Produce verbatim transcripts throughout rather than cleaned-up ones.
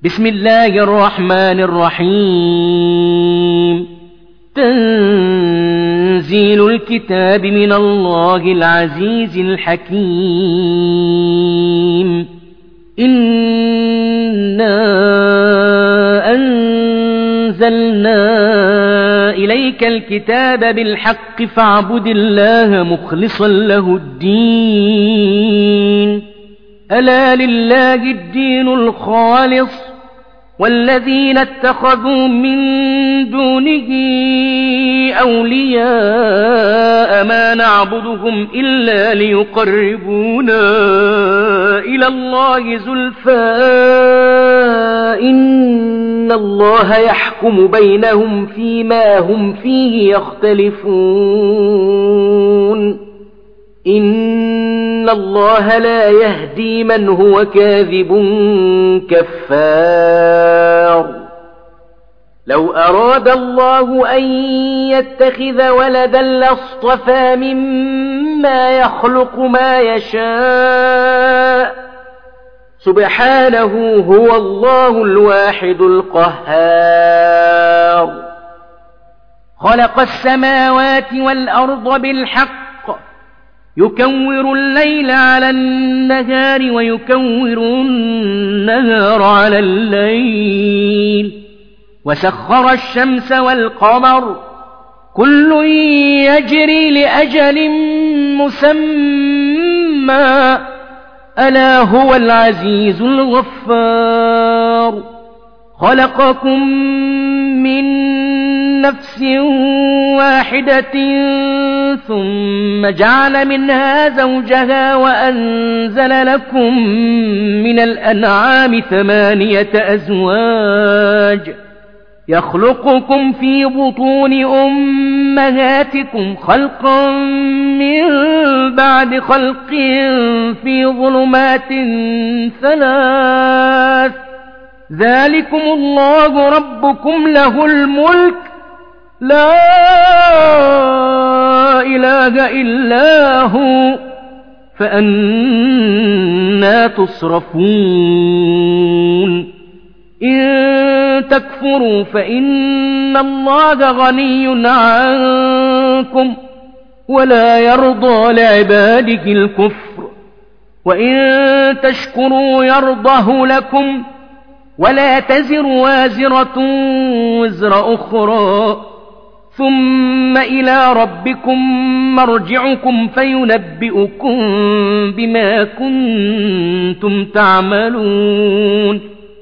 بسم الله الرحمن الرحيم. تنزيل الكتاب من الله العزيز الحكيم. إنا أنزلنا إليك الكتاب بالحق فاعبد الله مخلصا له الدين. ألا لله الدين الخالص والذين اتخذوا من دونه أولياء ما نعبدهم إلا ليقربونا إلى الله زلفى إن الله يحكم بينهم فيما هم فيه يختلفون. إن الله لا يهدي من هو كاذب كفار. لو أراد الله أن يتخذ ولدا لاصطفى مما يخلق ما يشاء سبحانه هو الله الواحد القهار. خلق السماوات والأرض بالحق يكور الليل على النهار ويكور النهار على الليل وسخر الشمس والقمر كل يجري لأجل مسمى ألا هو العزيز الغفار. خلقكم من نفس واحدة ثم جعل منها زوجها وأنزل لكم من الأنعام ثمانية أزواج يخلقكم في بطون أمهاتكم خلقا من بعد خلق في ظلمات ثلاث ذلكم الله ربكم له الملك لا إله إلا هو فأنى تصرفون. إن تكفروا فإن الله غني عنكم ولا يرضى لعباده الكفر وإن تشكروا يرضه لكم ولا تزر وازرة وزر أخرى ثم إلى ربكم مرجعكم فينبئكم بما كنتم تعملون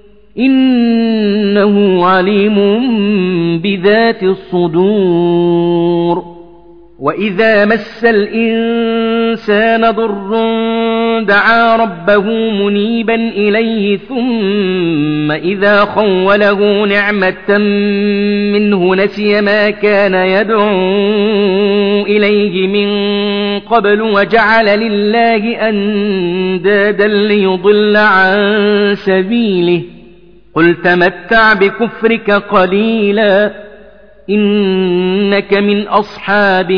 إنه عليم بذات الصدور. وإذا مس الإنسان ضر دعا ربه منيبا إليه ثم إذا خوله نعمة منه نسي ما كان يدعو إليه من قبل وجعل لله أندادا ليضل عن سبيله قل تمتع بكفرك قليلا إنك من أصحاب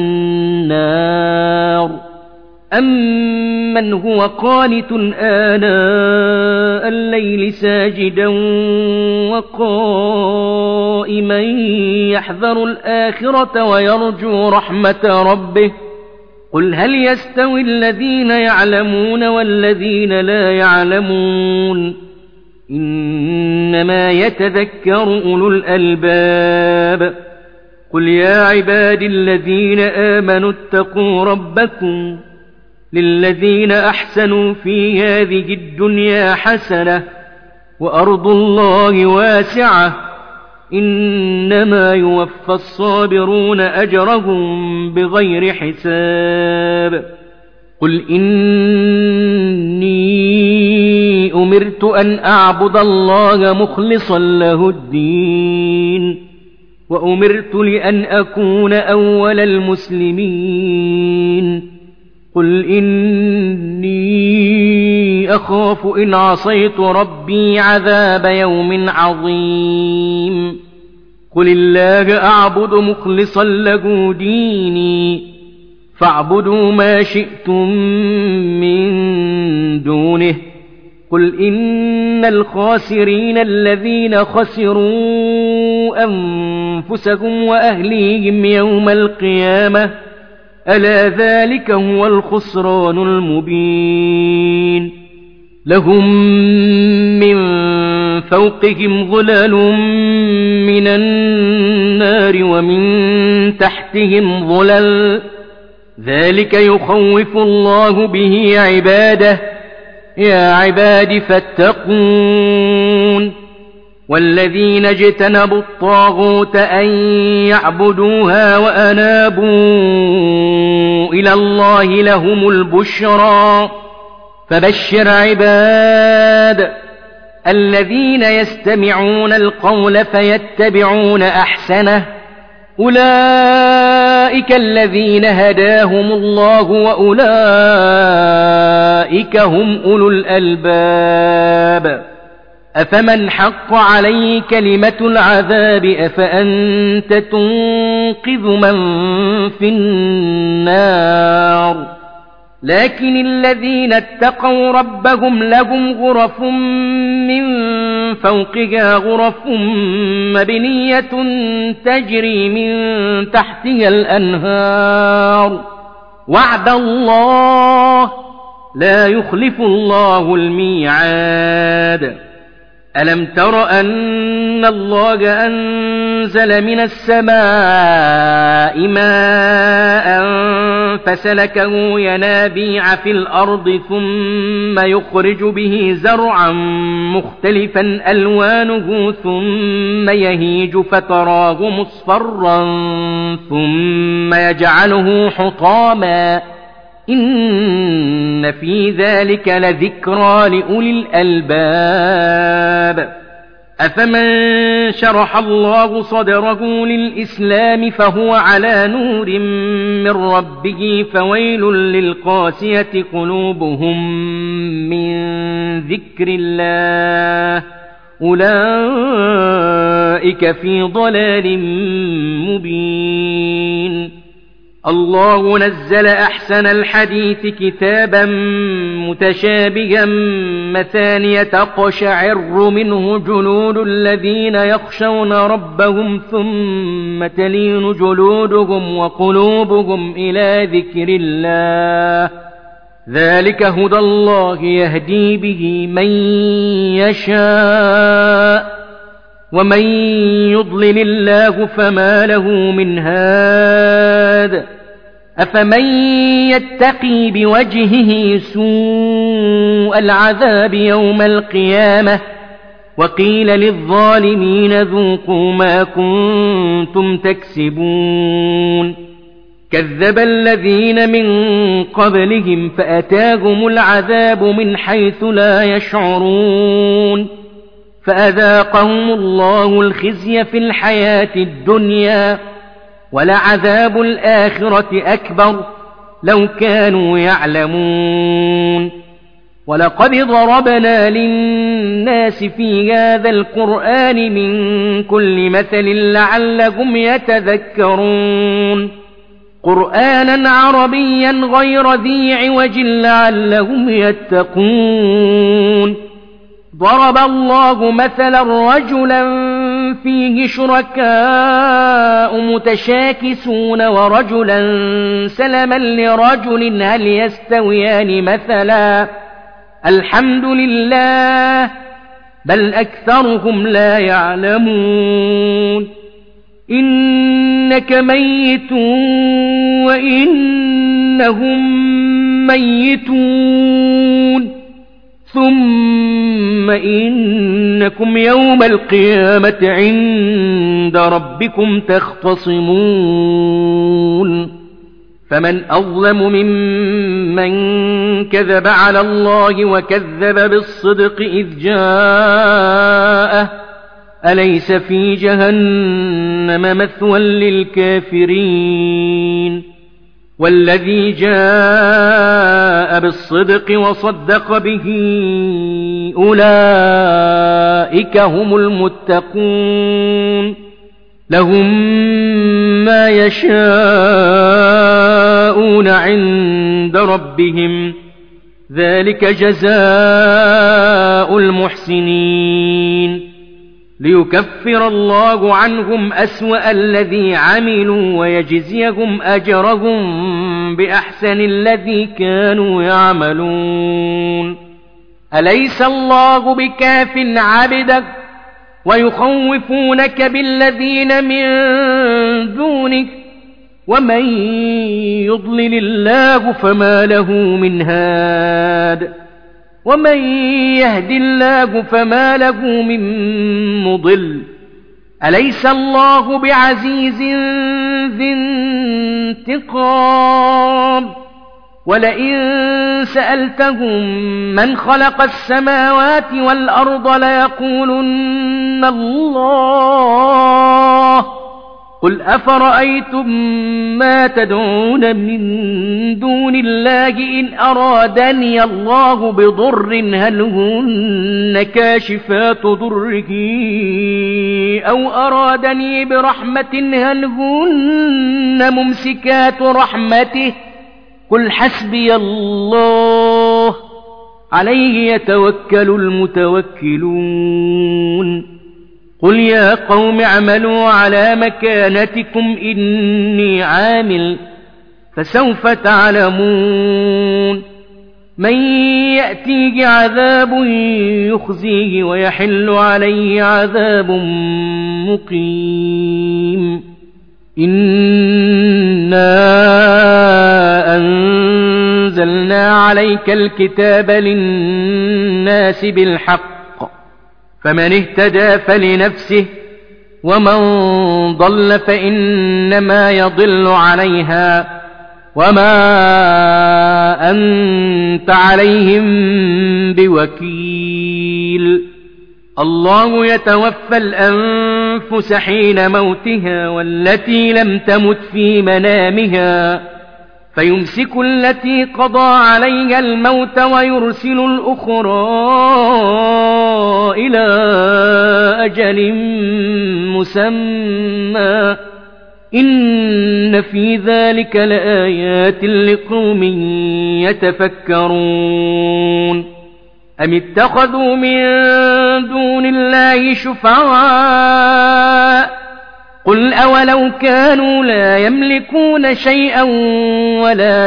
النار. أمن هو قانت آناء الليل ساجدا وقائما يحذر الآخرة ويرجو رحمة ربه قل هل يستوي الذين يعلمون والذين لا يعلمون إنما يتذكر أولو الألباب. قل يا عبادي الذين آمنوا اتقوا ربكم للذين أحسنوا في هذه الدنيا حسنة وأرض الله واسعة إنما يوفى الصابرون أجرهم بغير حساب. قل إني أمرت أن أعبد الله مخلصا له الدين وأمرت لأن أكون أول المسلمين. قل إني أخاف إن عصيت ربي عذاب يوم عظيم. قل الله أعبد مخلصا له ديني فاعبدوا ما شئتم من دونه قل إن الخاسرين الذين خسروا أنفسهم وأهليهم يوم القيامة ألا ذلك هو الخسران المبين لهم من فوقهم ظلال من النار ومن تحتهم ظلل ذلك يخوف الله به عباده يا عباد فاتقون والذين اجتنبوا الطاغوت أن يعبدوها وأنابوا إلى الله لهم البشرى فبشر عباد الذين يستمعون القول فيتبعون أحسنه أولئك الذين هداهم الله وأولئك هم أولو الألباب أفمن حق عليه كلمة العذاب أفأنت تنقذ من في النار لكن الذين اتقوا ربهم لهم غرف من فوقها غرف مبنية تجري من تحتها الأنهار وعد الله لا يخلف الله الميعاد ألم تر أن الله أنزل من السماء ماء فسلكه ينابيع في الأرض ثم يخرج به زرعا مختلفا ألوانه ثم يهيج فتراه مصفرا ثم يجعله حطاما إن في ذلك لذكرى لأولي الألباب أفمن شرح الله صدره للإسلام فهو على نور من ربه فويل للقاسية قلوبهم من ذكر الله أولئك في ضلال مبين الله نزل أحسن الحديث كتابا متشابها مثانية تقشعر منه جلود الذين يخشون ربهم ثم تلين جلودهم وقلوبهم إلى ذكر الله ذلك هدى الله يهدي به من يشاء ومن يضلل الله فما له من هاد أفمن يتقي بوجهه سوء العذاب يوم القيامة وقيل للظالمين ذوقوا ما كنتم تكسبون كذب الذين من قبلهم فأتاهم العذاب من حيث لا يشعرون فأذاقهم الله الخزي في الحياة الدنيا ولعذاب الآخرة أكبر لو كانوا يعلمون ولقد ضربنا للناس في هذا القرآن من كل مثل لعلهم يتذكرون قرآنا عربيا غير ذي عوج لعلهم يتقون ضرب الله مثلا رجلا فيه شركاء متشاكسون ورجلا سلما لرجل هل يستويان مثلا الحمد لله بل أكثرهم لا يعلمون إنك ميت وإنهم ميتون ثم إنكم يوم القيامة عند ربكم تختصمون فمن أظلم ممن كذب على الله وكذب بالصدق إذ جاءه أليس في جهنم مثوى للكافرين والذي جاء بالصدق وصدق به أولئك هم المتقون لهم ما يشاءون عند ربهم ذلك جزاء جزاء المحسنين ليكفر الله عنهم أسوأ الذي عملوا ويجزيهم أجرهم بأحسن الذي كانوا يعملون أليس الله بكاف عبده ويخوفونك بالذين من دونك ومن يضلل الله فما له من هاد ومن يهد الله فما له من مضل أليس الله بعزيز ذي انتقام ولئن سألتهم من خلق السماوات والأرض ليقولن الله قل أفرأيتم ما تدعون من دون الله إن أرادني الله بضر هل هن كاشفات ضره أو أرادني برحمة هل هن ممسكات رحمته قل حسبي الله عليه يتوكل المتوكلون قل يا قوم اعملوا على مكانتكم إني عامل فسوف تعلمون من يأتيه عذاب يخزيه ويحل عليه عذاب مقيم إنا أنزلنا عليك الكتاب للناس بالحق فمن اهتدى فلنفسه ومن ضل فإنما يضل عليها وما أنت عليهم بوكيل الله يتوفى الأنفس حين موتها والتي لم تمت في منامها فيمسك التي قضى عليها الموت ويرسل الأخرى إلى أجل مسمى إن في ذلك لآيات لقوم يتفكرون أم اتخذوا من دون الله شفعاء قل أولو كانوا لا يملكون شيئا ولا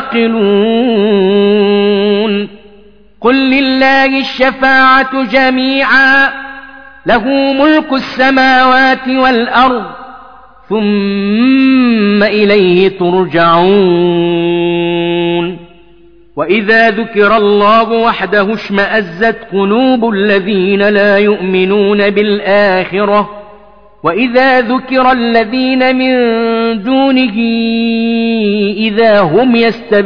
يعقلون قل لله الشفاعة جميعا له ملك السماوات والأرض ثم إليه ترجعون وإذا ذكر الله وحده اشمأزت قلوب الذين لا يؤمنون بالآخرة وإذا ذكر الذين من دونه إذا هم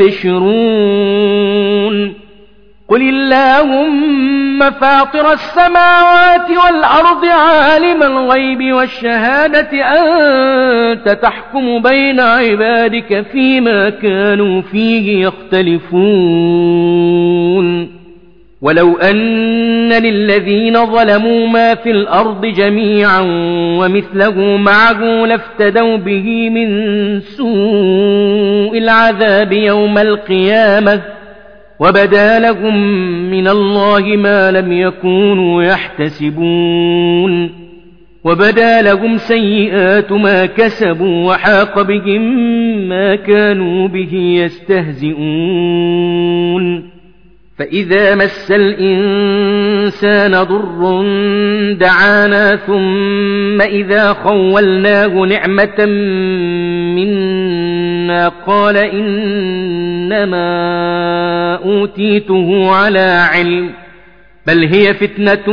يستبشرون قل اللهم فاطر السماوات والأرض عالم الغيب والشهادة أنت تحكم بين عبادك فيما كانوا فيه يختلفون ولو أن للذين ظلموا ما في الأرض جميعا ومثله معه لافتدوا به من سوء العذاب يوم القيامة وبدا لهم من الله ما لم يكونوا يحتسبون وبدا لهم سيئات ما كسبوا وحاق بهم ما كانوا به يستهزئون فإذا مس الإنسان ضر دعانا ثم إذا خولناه نعمة منا قال إنما أوتيته على علم بل هي فتنة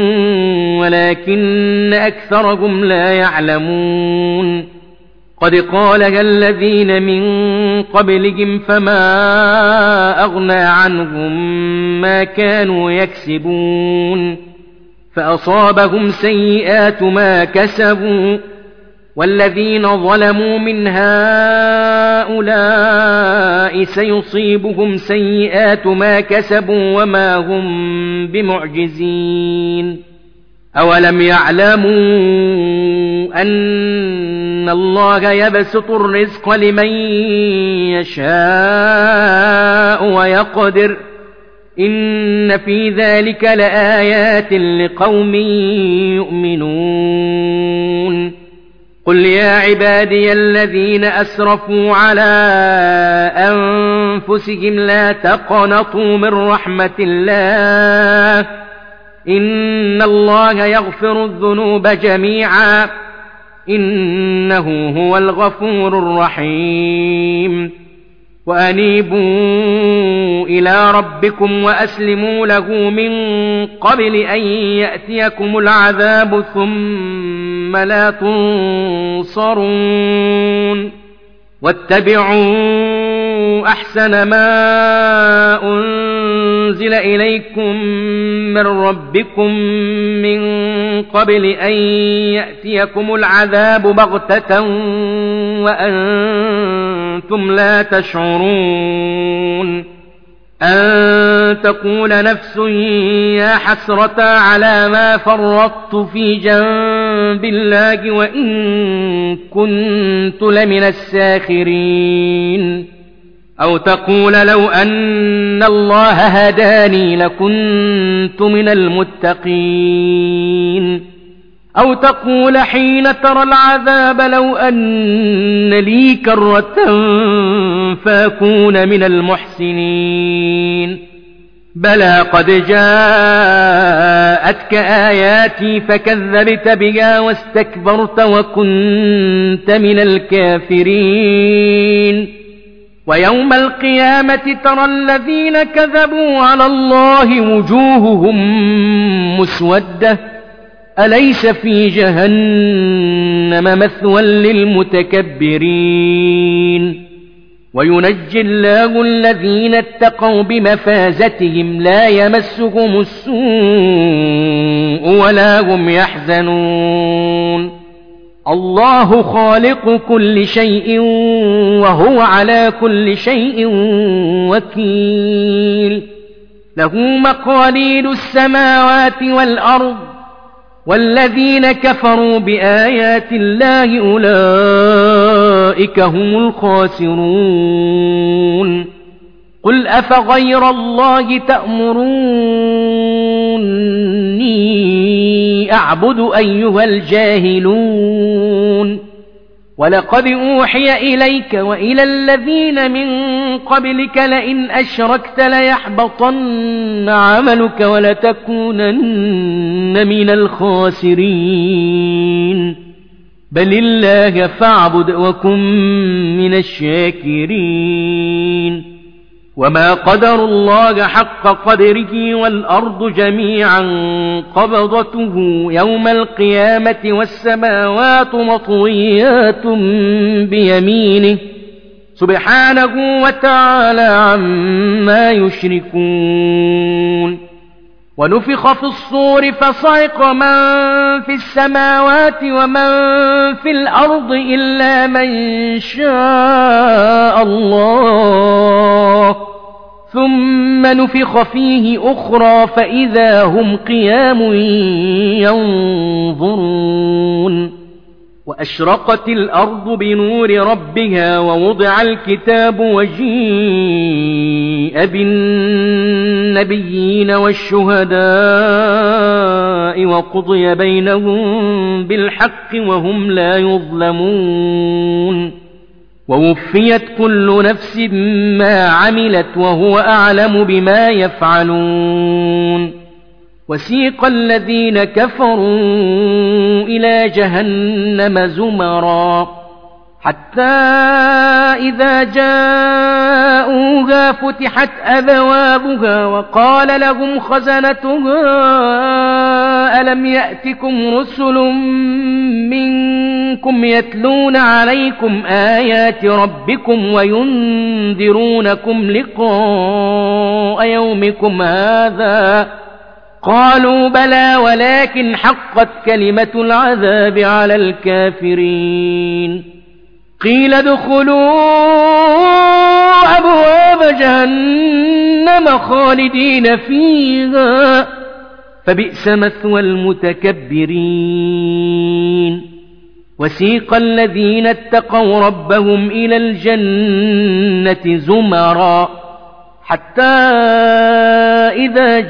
ولكن أكثرهم لا يعلمون قد قالها الذين من قبلهم فما أغنى عنهم ما كانوا يكسبون فأصابهم سيئات ما كسبوا والذين ظلموا من هؤلاء سيصيبهم سيئات ما كسبوا وما هم بمعجزين أولم يعلموا أن الله يبسط الرزق لمن يشاء ويقدر إن في ذلك لآيات لقوم يؤمنون قل يا عبادي الذين أسرفوا على أنفسهم لا تقنطوا من رحمة الله إن الله يغفر الذنوب جميعا إنه هو الغفور الرحيم وأنيبوا إلى ربكم وأسلموا له من قبل أن يأتيكم العذاب ثم لا تنصرون واتبعوا أحسن ما أنزل إليكم من ربكم من قبل أن يأتيكم العذاب بغتة وأنتم لا تشعرون أن تقول نفس يا حسرة على ما فرطت في جنب الله وإن كنت لمن الساخرين أو تقول لو أن الله هداني لكنت من المتقين أو تقول حين ترى العذاب لو أن لي كرة فأكون من المحسنين بلى قد جاءتك آياتي فكذبت بها واستكبرت وكنت من الكافرين ويوم القيامة ترى الذين كذبوا على الله وجوههم مسودة أليس في جهنم مثوى للمتكبرين وينجي الله الذين اتقوا بمفازتهم لا يمسهم السوء ولا هم يحزنون الله خالق كل شيء وهو على كل شيء وكيل له مقاليد السماوات والأرض والذين كفروا بآيات الله أولئك هم الخاسرون قل أفغير الله تأمروني أعبد أيها الجاهلون ولقد أوحي إليك وإلى الذين من قبلك لئن أشركت ليحبطن عملك ولتكونن من الخاسرين بل الله فاعبد وكن من الشاكرين وما قدروا الله حق قدره والأرض جميعا قبضته يوم القيامة والسماوات مطويات بيمينه سبحانه وتعالى عما يشركون ونفخ في الصور فصعق من في السماوات ومن في الأرض إلا من شاء الله ثم نفخ فيه أخرى فإذا هم قيام ينظرون وأشرقت الأرض بنور ربها ووضع الكتاب وجيء بالنبيين والشهداء وقضي بينهم بالحق وهم لا يظلمون ووفيت كل نفس ما عملت وهو أعلم بما يفعلون وسيق الذين كفروا إلى جهنم زمرا حتى إذا جاءوها فتحت أبوابها وقال لهم خزنتها ألم يأتكم رسل منكم يتلون عليكم آيات ربكم وينذرونكم لقاء يومكم هذا قالوا بلى ولكن حقت كلمة العذاب على الكافرين قيل ادخلوا أبواب جهنم خالدين فيها فبئس مثوى المتكبرين وسيق الذين اتقوا ربهم إلى الجنة زمرا حتى إذا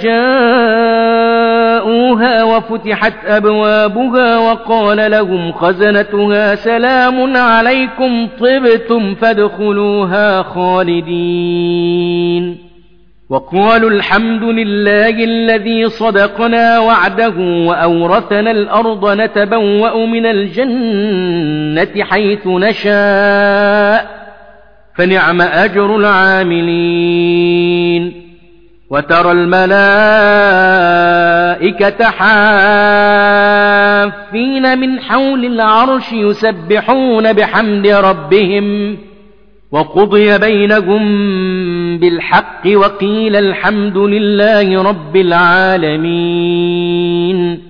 جاءوها وفتحت أبوابها وقال لهم خزنتها سلام عليكم طبتم فادخلوها خالدين وقالوا الحمد لله الذي صدقنا وعده وأورثنا الأرض نتبوأ من الجنة حيث نشاء فنعم أجر العاملين وترى الملائكة حافين من حول العرش يسبحون بحمد ربهم وقضي بينهم بالحق وقيل الحمد لله رب العالمين